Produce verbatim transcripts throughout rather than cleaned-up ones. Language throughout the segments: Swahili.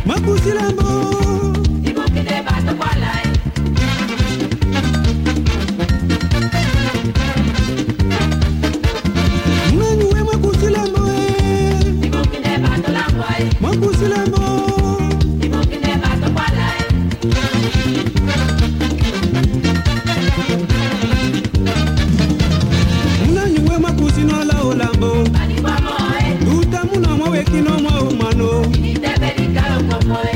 Makusilambo Ibukine bato kwalai Munanyuwe makusilambo Ibukine bato langwai Makusilambo Ibukine bato kwalai Munanyuwe makusino la olambo Bani kwa moe Duta muna mwe kino mwa umano Nitebe dikalo komoe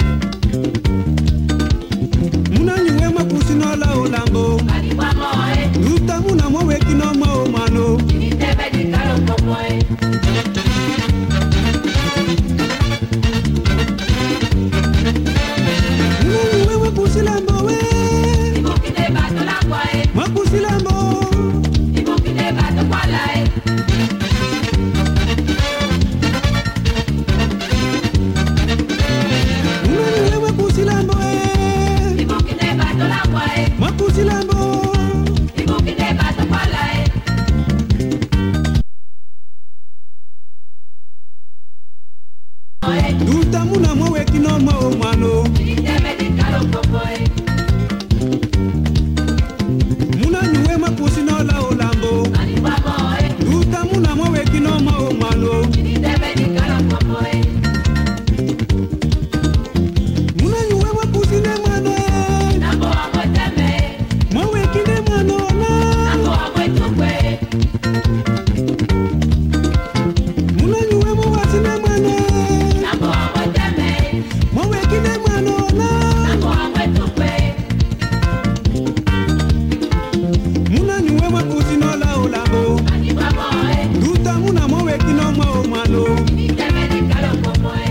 Munanyuwe makusino la olambo Bani kwa moe Duta muna mwe kino mwa umano Nitebe dikalo komoe Munanyuwe makusilambo we Ibukine bato langwai Makusilambo Ibukine bato kwalai Munanyuwe makusilambo we Ibukine bato langwai Makusilambo Ibukine bato kwalai Duta muna mwe kino mwa umano Nitebe dikalo komoe Munanyuwe makusino la olambo Bani kwa moe Duta muna mwe kino mwa umano Nitebe dikalo komoe Munanyuwe makusine mwana Nambo wamwe teme Mwe kine mwana na Nambo wamwe tukwe Munanyuwe mwasine mwana Nambo wamwe teme Mwe kine mwana na Nambo wamwe tukwe Munanyuwe makusino la olambo Bani kwa moe Duta muna mwe kino mwa umano Nitebe dikalo komoe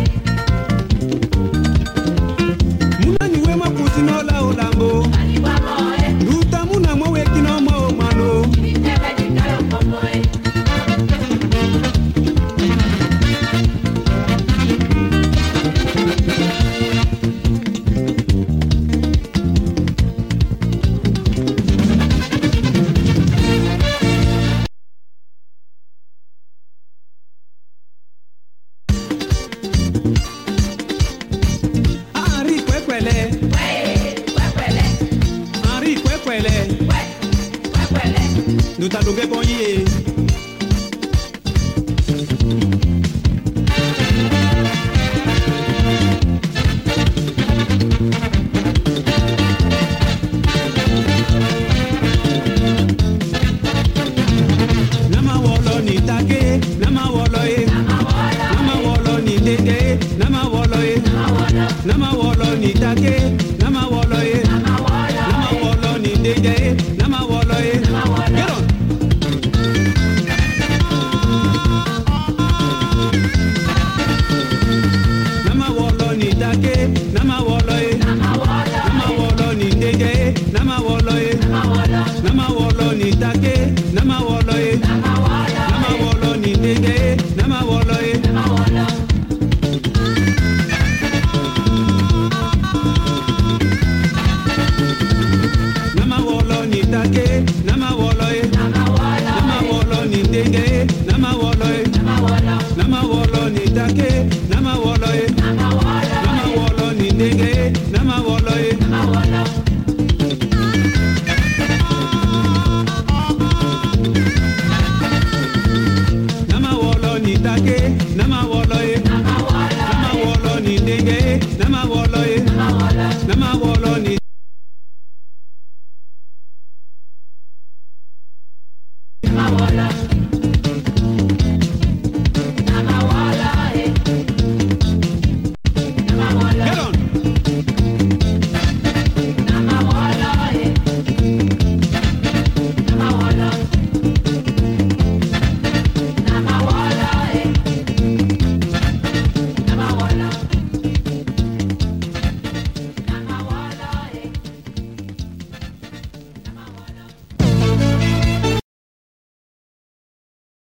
Munanyuwe makusino la olambo Bani kwa moe Duta muna mwe kino mwa umano Nitebe dikalo komoe Ari kwekwele Wee, kwekwele Ari kwekwele Wee, kwekwele Duta doge bonye Nama wolo ni take Nama wolo e Nama wolo ni dede Nama wolo e Nama wolo ni take Nama wolo e Nama wolo ni dede Nama wolo e Get on Nama wolo ni take Nama wolo e Nama wolo ni dede Nama wolo e Nama wolo ni take Nama wolo e Nama wolo ni dede Nama wolo e Nama wolo ni take Nama wolo e Nama wolo ni dede Nama wolo